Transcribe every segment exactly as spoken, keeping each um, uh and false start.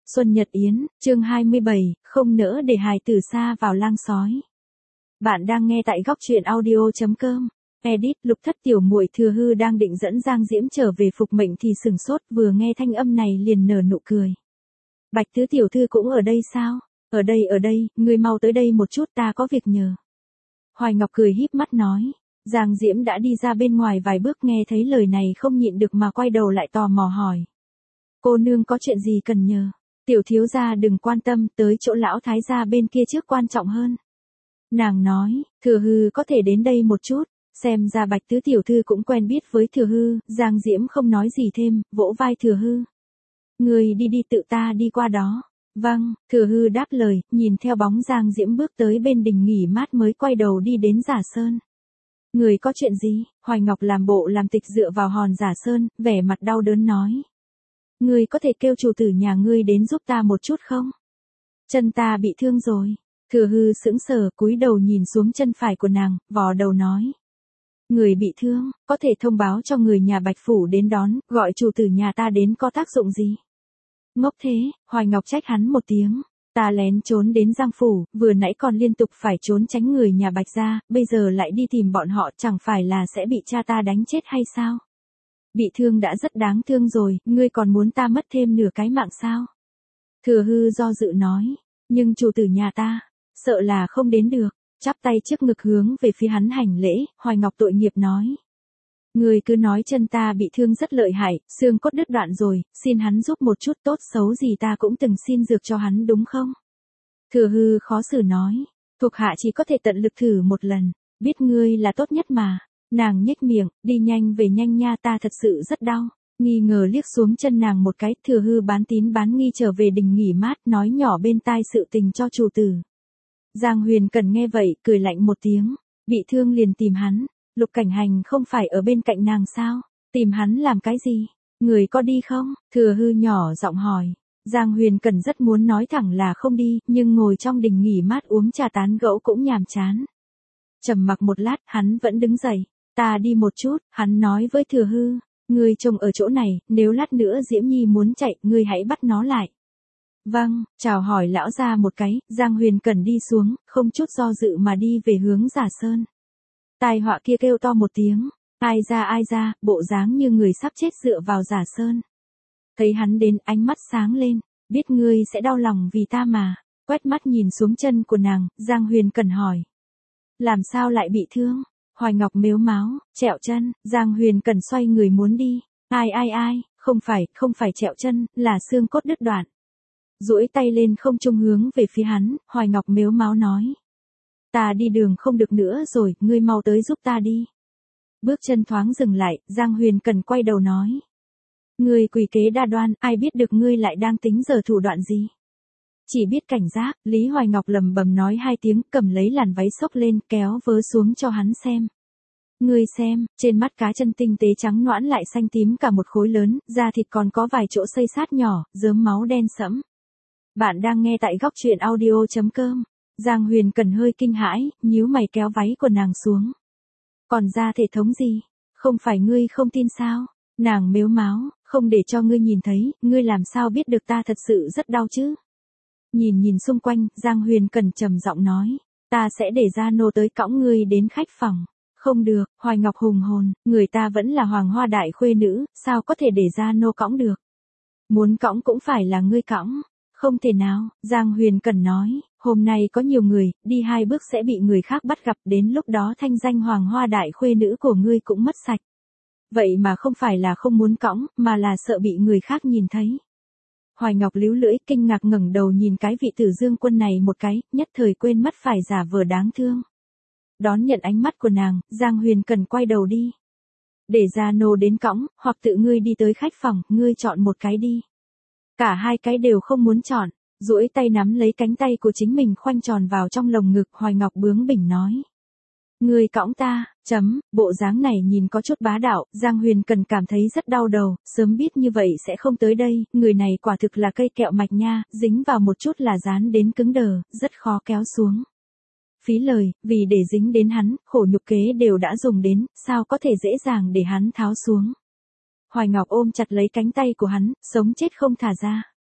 Xuân Nhật Yến, chương hai mươi bảy, không nỡ để hài tử sa vào lang sói. Bạn đang nghe tại góc truyện audio chấm com. Edit, Lục Thất tiểu muội Thừa Hư đang định dẫn Giang Diễm trở về phục mệnh thì sừng sốt, vừa nghe thanh âm này liền nở nụ cười. Bạch Tứ tiểu thư cũng ở đây sao? Ở đây ở đây, ngươi mau tới đây một chút, ta có việc nhờ. Hoài Ngọc cười híp mắt nói. Giang Diễm đã đi ra bên ngoài vài bước, nghe thấy lời này không nhịn được mà quay đầu lại tò mò hỏi. Cô nương có chuyện gì cần nhờ? Tiểu thiếu gia đừng quan tâm, tới chỗ lão thái gia bên kia trước quan trọng hơn. Nàng nói, Thừa Hư có thể đến đây một chút, xem ra Bạch Tứ tiểu thư cũng quen biết với Thừa Hư. Giang Diễm không nói gì thêm, vỗ vai Thừa Hư. Người đi đi, tự ta đi qua đó. Vâng, Thừa Hư đáp lời, nhìn theo bóng Giang Diễm bước tới bên đình nghỉ mát mới quay đầu đi đến Giả Sơn. Người có chuyện gì? Hoài Ngọc làm bộ làm tịch dựa vào hòn Giả Sơn, vẻ mặt đau đớn nói. Ngươi có thể kêu chủ tử nhà ngươi đến giúp ta một chút không? Chân ta bị thương rồi. Thừa Hư sững sờ, cúi đầu nhìn xuống chân phải của nàng, vò đầu nói. Người bị thương, có thể thông báo cho người nhà Bạch Phủ đến đón, gọi chủ tử nhà ta đến có tác dụng gì? Ngốc thế, Hoài Ngọc trách hắn một tiếng. Ta lén trốn đến Giang Phủ, vừa nãy còn liên tục phải trốn tránh người nhà Bạch gia, bây giờ lại đi tìm bọn họ, chẳng phải là sẽ bị cha ta đánh chết hay sao? Bị thương đã rất đáng thương rồi, ngươi còn muốn ta mất thêm nửa cái mạng sao? Thừa Hư do dự nói, nhưng chủ tử nhà ta, sợ là không đến được, chắp tay trước ngực hướng về phía hắn hành lễ. Hoài Ngọc tội nghiệp nói. Ngươi cứ nói chân ta bị thương rất lợi hại, xương cốt đứt đoạn rồi, xin hắn giúp một chút, tốt xấu gì ta cũng từng xin dược cho hắn đúng không? Thừa Hư khó xử nói, thuộc hạ chỉ có thể tận lực thử một lần, biết ngươi là tốt nhất mà. Nàng nhếch miệng, đi nhanh về nhanh nha, ta thật sự rất đau. Nghi ngờ liếc xuống chân nàng một cái, Thừa Hư bán tín bán nghi trở về đình nghỉ mát, nói nhỏ bên tai sự tình cho chủ tử. Giang Huyền Cần nghe vậy, cười lạnh một tiếng, bị thương liền tìm hắn, Lục Cảnh Hành không phải ở bên cạnh nàng sao? Tìm hắn làm cái gì? Người có đi không? Thừa Hư nhỏ giọng hỏi. Giang Huyền Cần rất muốn nói thẳng là không đi, nhưng ngồi trong đình nghỉ mát uống trà tán gẫu cũng nhàm chán. Trầm mặc một lát, hắn vẫn đứng dậy. Ta đi một chút, hắn nói với Thừa Hư, ngươi trông ở chỗ này, nếu lát nữa Diễm Nhi muốn chạy, ngươi hãy bắt nó lại. Vâng, chào hỏi lão ra một cái, Giang Huyền Cần đi xuống, không chút do dự mà đi về hướng Giả Sơn. Tai họa kia kêu to một tiếng, ai ra ai ra, bộ dáng như người sắp chết dựa vào Giả Sơn. Thấy hắn đến, ánh mắt sáng lên, biết ngươi sẽ đau lòng vì ta mà, quét mắt nhìn xuống chân của nàng, Giang Huyền Cần hỏi. Làm sao lại bị thương? Hoài Ngọc mếu máo, trẹo chân. Giang Huyền Cần xoay người muốn đi. Ai ai ai, không phải, không phải trẹo chân, là xương cốt đứt đoạn. Duỗi tay lên không trung hướng về phía hắn, Hoài Ngọc mếu máo nói. Ta đi đường không được nữa rồi, ngươi mau tới giúp ta đi. Bước chân thoáng dừng lại, Giang Huyền Cần quay đầu nói. Ngươi quỷ kế đa đoan, ai biết được ngươi lại đang tính giờ thủ đoạn gì? Chỉ biết cảnh giác, Lý Hoài Ngọc lầm bầm nói hai tiếng, cầm lấy làn váy xốc lên, kéo vớ xuống cho hắn xem. Ngươi xem, trên mắt cá chân tinh tế trắng nõn lại xanh tím cả một khối lớn, da thịt còn có vài chỗ xây sát nhỏ, rớm máu đen sẫm. Bạn đang nghe tại góc truyện audio chấm com. Giang Huyền Cần hơi kinh hãi, nhíu mày kéo váy của nàng xuống. Còn da thể thống gì? Không phải ngươi không tin sao? Nàng mếu máo, không để cho ngươi nhìn thấy, ngươi làm sao biết được ta thật sự rất đau chứ? Nhìn nhìn xung quanh, Giang Huyền Cần trầm giọng nói, ta sẽ để Gia Nô tới cõng ngươi đến khách phòng. Không được, Hoài Ngọc hùng hồn, người ta vẫn là Hoàng Hoa đại khuê nữ, sao có thể để Gia Nô cõng được? Muốn cõng cũng phải là ngươi cõng. Không thể nào, Giang Huyền Cần nói, hôm nay có nhiều người, đi hai bước sẽ bị người khác bắt gặp, đến lúc đó thanh danh Hoàng Hoa đại khuê nữ của ngươi cũng mất sạch. Vậy mà không phải là không muốn cõng, mà là sợ bị người khác nhìn thấy. Hoài Ngọc líu lưỡi, kinh ngạc ngẩng đầu nhìn cái vị Tử Dương Quân này một cái, nhất thời quên mất phải giả vờ đáng thương. Đón nhận ánh mắt của nàng, Giang Huyền Cần quay đầu đi. Để Gia Nô đến cõng, hoặc tự ngươi đi tới khách phòng, ngươi chọn một cái đi. Cả hai cái đều không muốn chọn, duỗi tay nắm lấy cánh tay của chính mình khoanh tròn vào trong lồng ngực, Hoài Ngọc bướng bỉnh nói. Ngươi cõng ta, chấm, bộ dáng này nhìn có chút bá đạo, Giang Huyền Cần cảm thấy rất đau đầu, sớm biết như vậy sẽ không tới đây, người này quả thực là cây kẹo mạch nha, dính vào một chút là dán đến cứng đờ, rất khó kéo xuống. Phí lời, vì để dính đến hắn, khổ nhục kế đều đã dùng đến, sao có thể dễ dàng để hắn tháo xuống. Hoài Ngọc ôm chặt lấy cánh tay của hắn, sống chết không thả ra.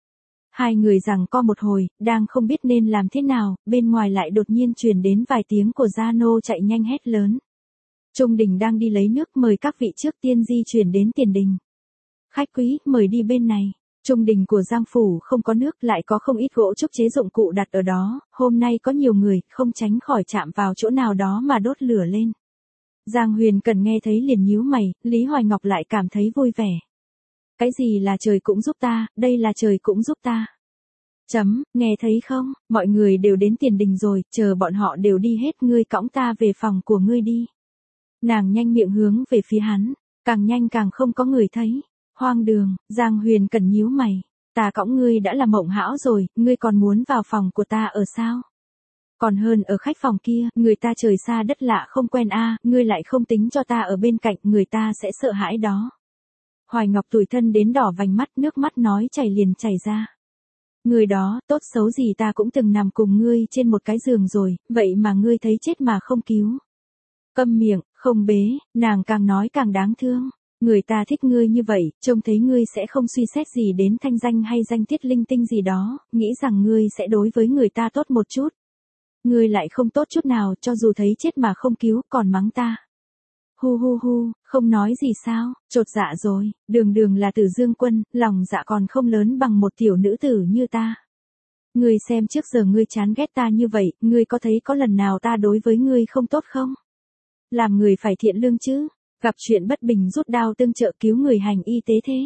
Hai người giằng co một hồi, đang không biết nên làm thế nào, bên ngoài lại đột nhiên truyền đến vài tiếng của gia nô chạy nhanh hét lớn. Trung đình đang đi lấy nước, mời các vị trước tiên di chuyển đến tiền đình. Khách quý, mời đi bên này. Trung đình của Giang phủ không có nước, lại có không ít gỗ trúc chế dụng cụ đặt ở đó, hôm nay có nhiều người, không tránh khỏi chạm vào chỗ nào đó mà đốt lửa lên. Giang Huyền Cần nghe thấy liền nhíu mày, Lý Hoài Ngọc lại cảm thấy vui vẻ. Cái gì là trời cũng giúp ta, đây là trời cũng giúp ta. Chấm, nghe thấy không, mọi người đều đến tiền đình rồi, chờ bọn họ đều đi hết, ngươi cõng ta về phòng của ngươi đi. Nàng nhanh miệng hướng về phía hắn, càng nhanh càng không có người thấy. Hoang đường, Giang Huyền Cần nhíu mày. Ta cõng ngươi đã là mộng hão rồi, ngươi còn muốn vào phòng của ta ở sao? Còn hơn ở khách phòng kia, người ta trời xa đất lạ không quen a, ngươi lại không tính cho ta ở bên cạnh, người ta sẽ sợ hãi đó. Hoài Ngọc tủi thân đến đỏ vành mắt, nước mắt nói chảy liền chảy ra. Người đó, tốt xấu gì ta cũng từng nằm cùng ngươi trên một cái giường rồi, vậy mà ngươi thấy chết mà không cứu. Câm miệng, không bế, nàng càng nói càng đáng thương. Người ta thích ngươi như vậy, trông thấy ngươi sẽ không suy xét gì đến thanh danh hay danh tiết linh tinh gì đó, nghĩ rằng ngươi sẽ đối với người ta tốt một chút. Ngươi lại không tốt chút nào, cho dù thấy chết mà không cứu, còn mắng ta. Hu hu hu, không nói gì sao, chột dạ rồi, đường đường là Tử Dương Quân, lòng dạ còn không lớn bằng một tiểu nữ tử như ta. Ngươi xem trước giờ ngươi chán ghét ta như vậy, ngươi có thấy có lần nào ta đối với ngươi không tốt không? Làm người phải thiện lương chứ, gặp chuyện bất bình rút đao tương trợ cứu người hành y tế thế.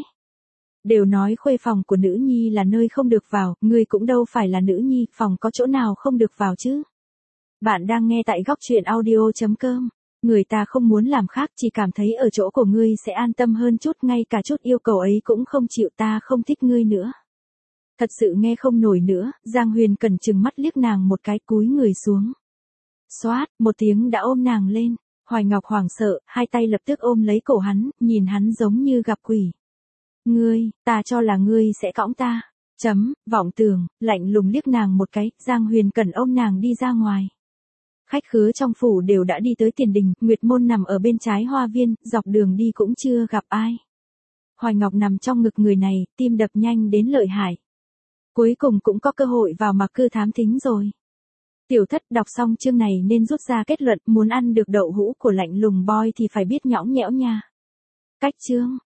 Đều nói khuê phòng của nữ nhi là nơi không được vào, ngươi cũng đâu phải là nữ nhi, phòng có chỗ nào không được vào chứ. Bạn đang nghe tại góc truyện audio chấm com. Người ta không muốn làm khác, chỉ cảm thấy ở chỗ của ngươi sẽ an tâm hơn chút, ngay cả chút yêu cầu ấy cũng không chịu, ta không thích ngươi nữa. Thật sự nghe không nổi nữa, Giang Huyền Cần chừng mắt liếc nàng một cái, cúi người xuống. Xoát, một tiếng đã ôm nàng lên. Hoài Ngọc hoảng sợ, hai tay lập tức ôm lấy cổ hắn, nhìn hắn giống như gặp quỷ. Ngươi, ta cho là ngươi sẽ cõng ta. Chấm, vọng tường, lạnh lùng liếc nàng một cái, Giang Huyền Cần ôm nàng đi ra ngoài. Khách khứa trong phủ đều đã đi tới tiền đình, Nguyệt Môn nằm ở bên trái hoa viên, dọc đường đi cũng chưa gặp ai. Hoài Ngọc nằm trong ngực người này, tim đập nhanh đến lợi hại. Cuối cùng cũng có cơ hội vào Mạc Cư thám thính rồi. Tiểu thất đọc xong chương này nên rút ra kết luận, muốn ăn được đậu hũ của lạnh lùng boy thì phải biết nhõng nhẽo nha. Cách chương.